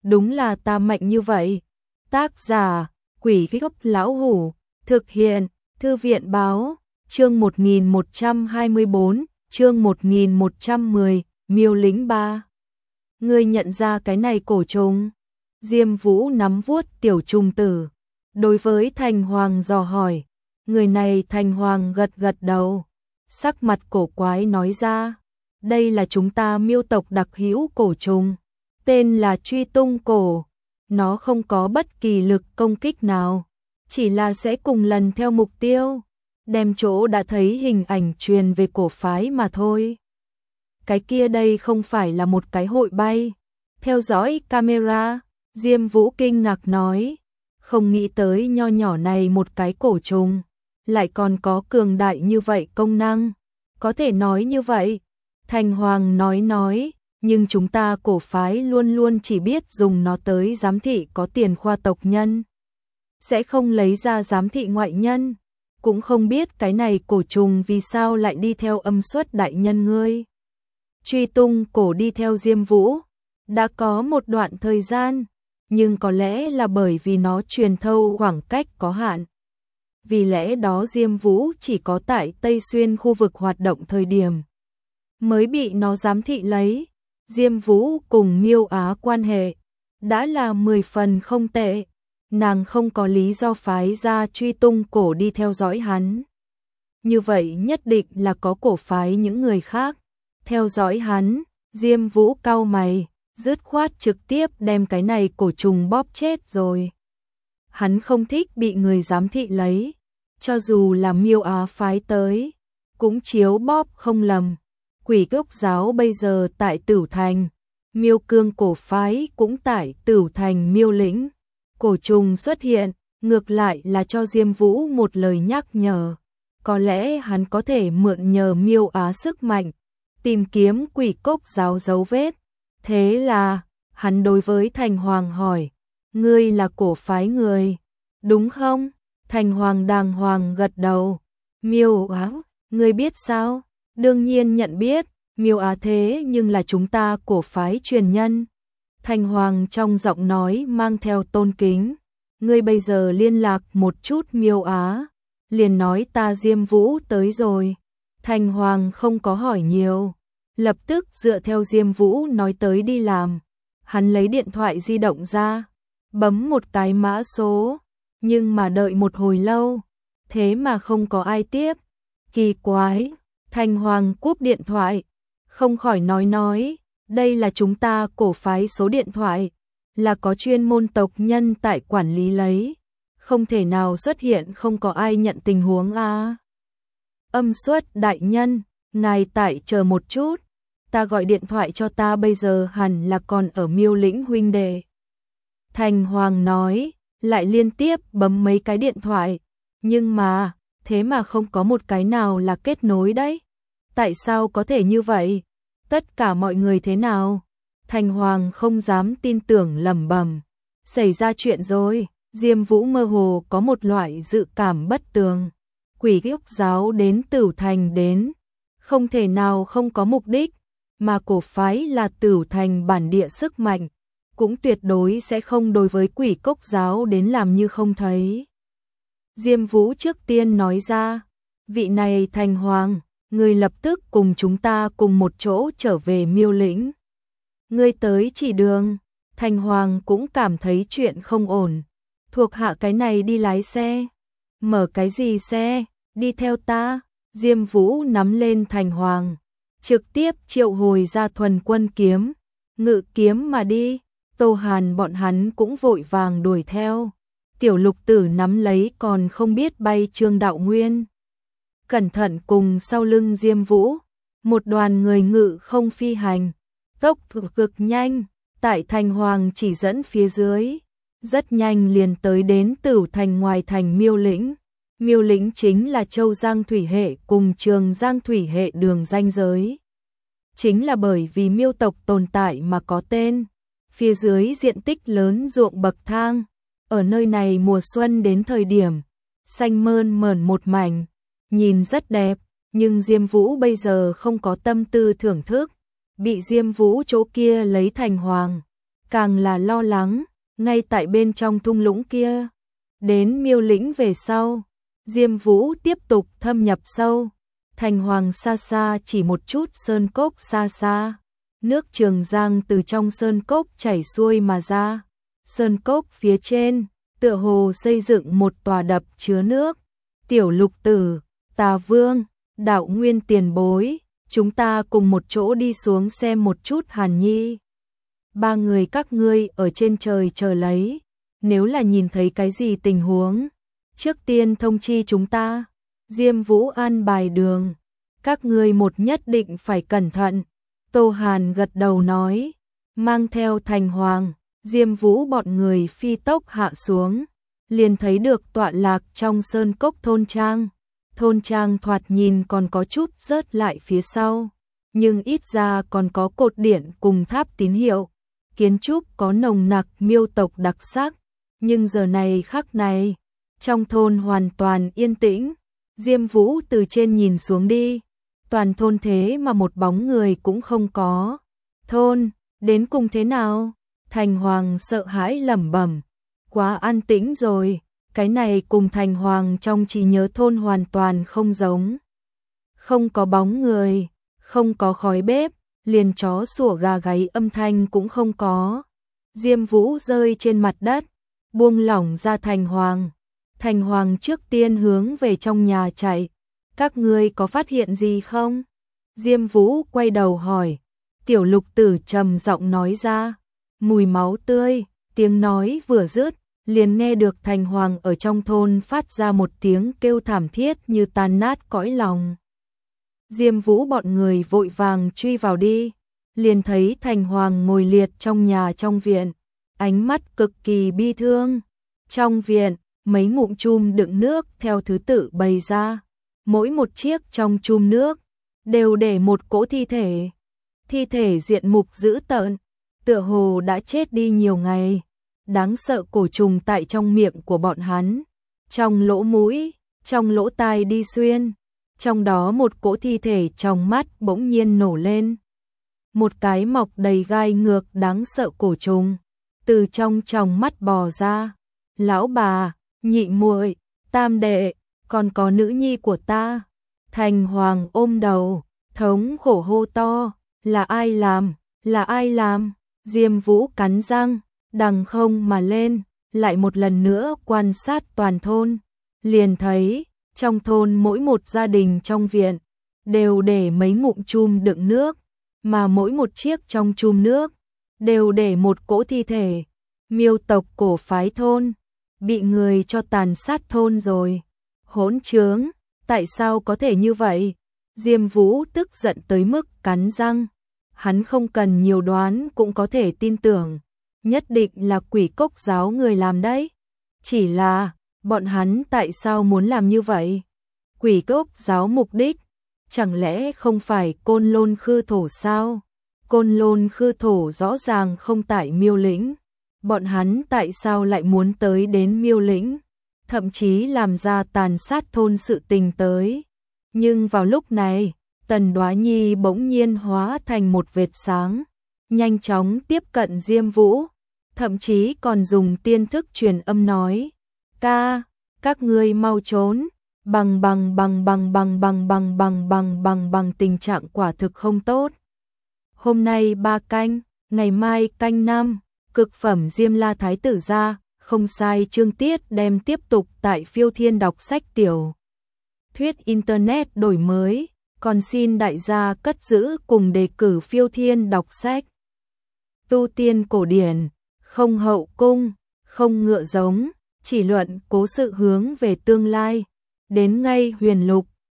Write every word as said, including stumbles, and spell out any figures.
đúng là ta mạnh như vậy. Tác giả, Quỷ Gốc Lão Hủ, thực hiện, Thư viện Báo, chương một nghìn một trăm hai mươi bốn, chương một nghìn một trăm mười, Miêu Lĩnh ba. Ngươi nhận ra cái này cổ trùng? Diêm Vũ nắm vuốt tiểu trùng tử, đối với Thành Hoàng dò hỏi. Người này Thành Hoàng gật gật đầu, sắc mặt cổ quái nói ra, đây là chúng ta Miêu tộc đặc hữu cổ trùng, tên là Truy Tung Cổ. Nó không có bất kỳ lực công kích nào, chỉ là sẽ cùng lần theo mục tiêu, đem chỗ đã thấy hình ảnh truyền về cổ phái mà thôi. Cái kia đây không phải là một cái hội bay, theo dõi camera, Diêm Vũ kinh ngạc nói, không nghĩ tới nho nhỏ này một cái cổ trùng, lại còn có cường đại như vậy công năng, có thể nói như vậy. Thành Hoàng nói nói, nhưng chúng ta cổ phái luôn luôn chỉ biết dùng nó tới giám thị có tiền khoa tộc nhân, sẽ không lấy ra giám thị ngoại nhân, cũng không biết cái này cổ trùng vì sao lại đi theo Âm Xuất đại nhân ngươi. Truy Tung Cổ đi theo Diêm Vũ, đã có một đoạn thời gian, nhưng có lẽ là bởi vì nó truyền thâu khoảng cách có hạn. Vì lẽ đó Diêm Vũ chỉ có tại Tây Xuyên khu vực hoạt động thời điểm, mới bị nó giám thị lấy. Diêm Vũ cùng Miêu Á quan hệ đã là mười phần không tệ, nàng không có lý do phái ra Truy Tung Cổ đi theo dõi hắn. Như vậy nhất định là có cổ phái những người khác theo dõi hắn. Diêm Vũ cau mày, dứt khoát trực tiếp đem cái này cổ trùng bóp chết rồi. Hắn không thích bị người giám thị lấy, cho dù là Miêu Á phái tới, cũng chiếu bóp không lầm. Quỷ Cốc giáo bây giờ tại Tửu Thành, Miêu Cương cổ phái cũng tại Tửu Thành Miêu Lĩnh. Cổ trùng xuất hiện, ngược lại là cho Diêm Vũ một lời nhắc nhở. Có lẽ hắn có thể mượn nhờ Miêu Á sức mạnh, tìm kiếm Quỷ Cốc giáo dấu vết. Thế là, hắn đối với Thành Hoàng hỏi, ngươi là cổ phái người, đúng không? Thành Hoàng đàng hoàng gật đầu. Miêu Á, ngươi biết sao? Đương nhiên nhận biết, Miêu Á thế nhưng là chúng ta cổ phái truyền nhân. Thành Hoàng trong giọng nói mang theo tôn kính. Ngươi bây giờ liên lạc một chút Miêu Á, liền nói ta Diêm Vũ tới rồi. Thành Hoàng không có hỏi nhiều, lập tức dựa theo Diêm Vũ nói tới đi làm. Hắn lấy điện thoại di động ra, bấm một cái mã số, nhưng mà đợi một hồi lâu, thế mà không có ai tiếp. Kỳ quái. Thành Hoàng cúp điện thoại, không khỏi nói nói, đây là chúng ta cổ phái số điện thoại, là có chuyên môn tộc nhân tại quản lý lấy, không thể nào xuất hiện không có ai nhận tình huống a. À. Âm Xuất đại nhân, ngài tại chờ một chút, ta gọi điện thoại cho ta bây giờ hẳn là còn ở Miêu Lĩnh huynh đệ. Thành Hoàng nói, lại liên tiếp bấm mấy cái điện thoại, nhưng mà, thế mà không có một cái nào là kết nối đấy. Tại sao có thể như vậy? Tất cả mọi người thế nào? Thành Hoàng không dám tin tưởng lẩm bẩm. Xảy ra chuyện rồi. Diêm Vũ mơ hồ có một loại dự cảm bất tường. Quỷ Cốc giáo đến Tửu Thành đến, không thể nào không có mục đích, mà cổ phái là Tửu Thành bản địa sức mạnh, cũng tuyệt đối sẽ không đối với Quỷ Cốc giáo đến làm như không thấy. Diêm Vũ trước tiên nói ra, vị này Thành Hoàng, ngươi lập tức cùng chúng ta cùng một chỗ trở về Miêu Lĩnh. Ngươi tới chỉ đường. Thành Hoàng cũng cảm thấy chuyện không ổn. Thuộc hạ cái này đi lái xe. Mở cái gì xe? Đi theo ta. Diêm Vũ nắm lên Thành Hoàng, trực tiếp triệu hồi ra thuần quân kiếm, ngự kiếm mà đi. Tô Hàn bọn hắn cũng vội vàng đuổi theo. Tiểu Lục Tử nắm lấy còn không biết bay Trương Đạo Nguyên, cẩn thận cùng sau lưng Diêm Vũ, một đoàn người ngự không phi hành, tốc độ cực nhanh, tại Thành Hoàng chỉ dẫn phía dưới, rất nhanh liền tới đến Tửu Thành ngoài thành Miêu Lĩnh. Miêu Lĩnh chính là Châu Giang thủy hệ cùng Trường Giang thủy hệ đường ranh giới. Chính là bởi vì Miêu tộc tồn tại mà có tên. Phía dưới diện tích lớn ruộng bậc thang, ở nơi này mùa xuân đến thời điểm, xanh mơn mởn một mảnh, nhìn rất đẹp, nhưng Diêm Vũ bây giờ không có tâm tư thưởng thức, bị Diêm Vũ chỗ kia lấy Thành Hoàng, càng là lo lắng, ngay tại bên trong thung lũng kia. Đến Miêu Lĩnh về sau, Diêm Vũ tiếp tục thâm nhập sâu, thành hoàng xa xa chỉ một chút sơn cốc xa xa. Nước Trường Giang từ trong sơn cốc chảy xuôi mà ra. Sơn cốc phía trên, tựa hồ xây dựng một tòa đập chứa nước. Tiểu Lục Tử, Tà Vương, Đạo Nguyên tiền bối, chúng ta cùng một chỗ đi xuống xem một chút Hàn Nhi. Ba người các ngươi ở trên trời chờ lấy, nếu là nhìn thấy cái gì tình huống, trước tiên thông chi chúng ta. Diêm Vũ an bài đường, các ngươi một nhất định phải cẩn thận. Tô Hàn gật đầu nói, mang theo Thành Hoàng, Diêm Vũ bọn người phi tốc hạ xuống, liền thấy được tọa lạc trong sơn cốc thôn trang. Thôn trang thoạt nhìn còn có chút rớt lại phía sau, nhưng ít ra còn có cột điện cùng tháp tín hiệu. Kiến trúc có nồng nặc miêu tộc đặc sắc, nhưng giờ này khắc này, trong thôn hoàn toàn yên tĩnh. Diêm Vũ từ trên nhìn xuống đi, toàn thôn thế mà một bóng người cũng không có. Thôn, đến cùng thế nào? Thành Hoàng sợ hãi lẩm bẩm, quá an tĩnh rồi, cái này cùng Thành Hoàng trong trí nhớ thôn hoàn toàn không giống. Không có bóng người, không có khói bếp, liền chó sủa gà gáy âm thanh cũng không có. Diêm Vũ rơi trên mặt đất, buông lỏng ra Thành Hoàng. Thành Hoàng trước tiên hướng về trong nhà chạy. Các ngươi có phát hiện gì không? Diêm Vũ quay đầu hỏi. Tiểu Lục Tử trầm giọng nói ra. Mùi máu tươi, tiếng nói vừa dứt, liền nghe được Thành Hoàng ở trong thôn phát ra một tiếng kêu thảm thiết như tan nát cõi lòng. Diêm Vũ bọn người vội vàng truy vào đi, liền thấy Thành Hoàng ngồi liệt trong nhà trong viện, ánh mắt cực kỳ bi thương. Trong viện, mấy ngụm chum đựng nước theo thứ tự bày ra, mỗi một chiếc trong chum nước đều để một cỗ thi thể. Thi thể diện mục dữ tợn, tựa hồ đã chết đi nhiều ngày. Đáng sợ cổ trùng tại trong miệng của bọn hắn, trong lỗ mũi, trong lỗ tai đi xuyên. Trong đó một cỗ thi thể trong mắt bỗng nhiên nổ lên. Một cái mọc đầy gai ngược đáng sợ cổ trùng từ trong tròng mắt bò ra. Lão bà, nhị muội, tam đệ, còn có nữ nhi của ta. Thành Hoàng ôm đầu, thống khổ hô to, là ai làm, là ai làm? Diêm Vũ cắn răng, đằng không mà lên, lại một lần nữa quan sát toàn thôn, liền thấy trong thôn mỗi một gia đình trong viện đều để mấy ngụm chum đựng nước, mà mỗi một chiếc trong chum nước đều để một cỗ thi thể. Miêu tộc cổ phái thôn bị người cho tàn sát thôn rồi. Hỗn trướng, tại sao có thể như vậy? Diêm Vũ tức giận tới mức cắn răng. Hắn không cần nhiều đoán cũng có thể tin tưởng, nhất định là Quỷ Cốc giáo người làm đấy. Chỉ là, bọn hắn tại sao muốn làm như vậy? Quỷ Cốc giáo mục đích, chẳng lẽ không phải Côn Lôn Khư Thổ sao? Côn Lôn Khư Thổ rõ ràng không tại Miêu Lĩnh, bọn hắn tại sao lại muốn tới đến Miêu Lĩnh, thậm chí làm ra tàn sát thôn sự tình tới. Nhưng vào lúc này, Tần Đoá Nhi bỗng nhiên hóa thành một vệt sáng, nhanh chóng tiếp cận Diêm Vũ, thậm chí còn dùng tiên thức truyền âm nói: "Ca, các ngươi mau trốn, bằng bằng bằng bằng bằng bằng bằng bằng bằng bằng bằng tình trạng quả thực không tốt. Hôm nay ba canh, ngày mai canh năm, cực phẩm Diêm La Thái tử ra." Không sai, chương tiết đem tiếp tục tại Phiêu Thiên đọc sách tiểu thuyết internet đổi mới, còn xin đại gia cất giữ cùng đề cử Phiêu Thiên đọc sách. Tu tiên cổ điển, không hậu cung, không ngựa giống, chỉ luận cố sự hướng về tương lai. Đến ngay huyền lục,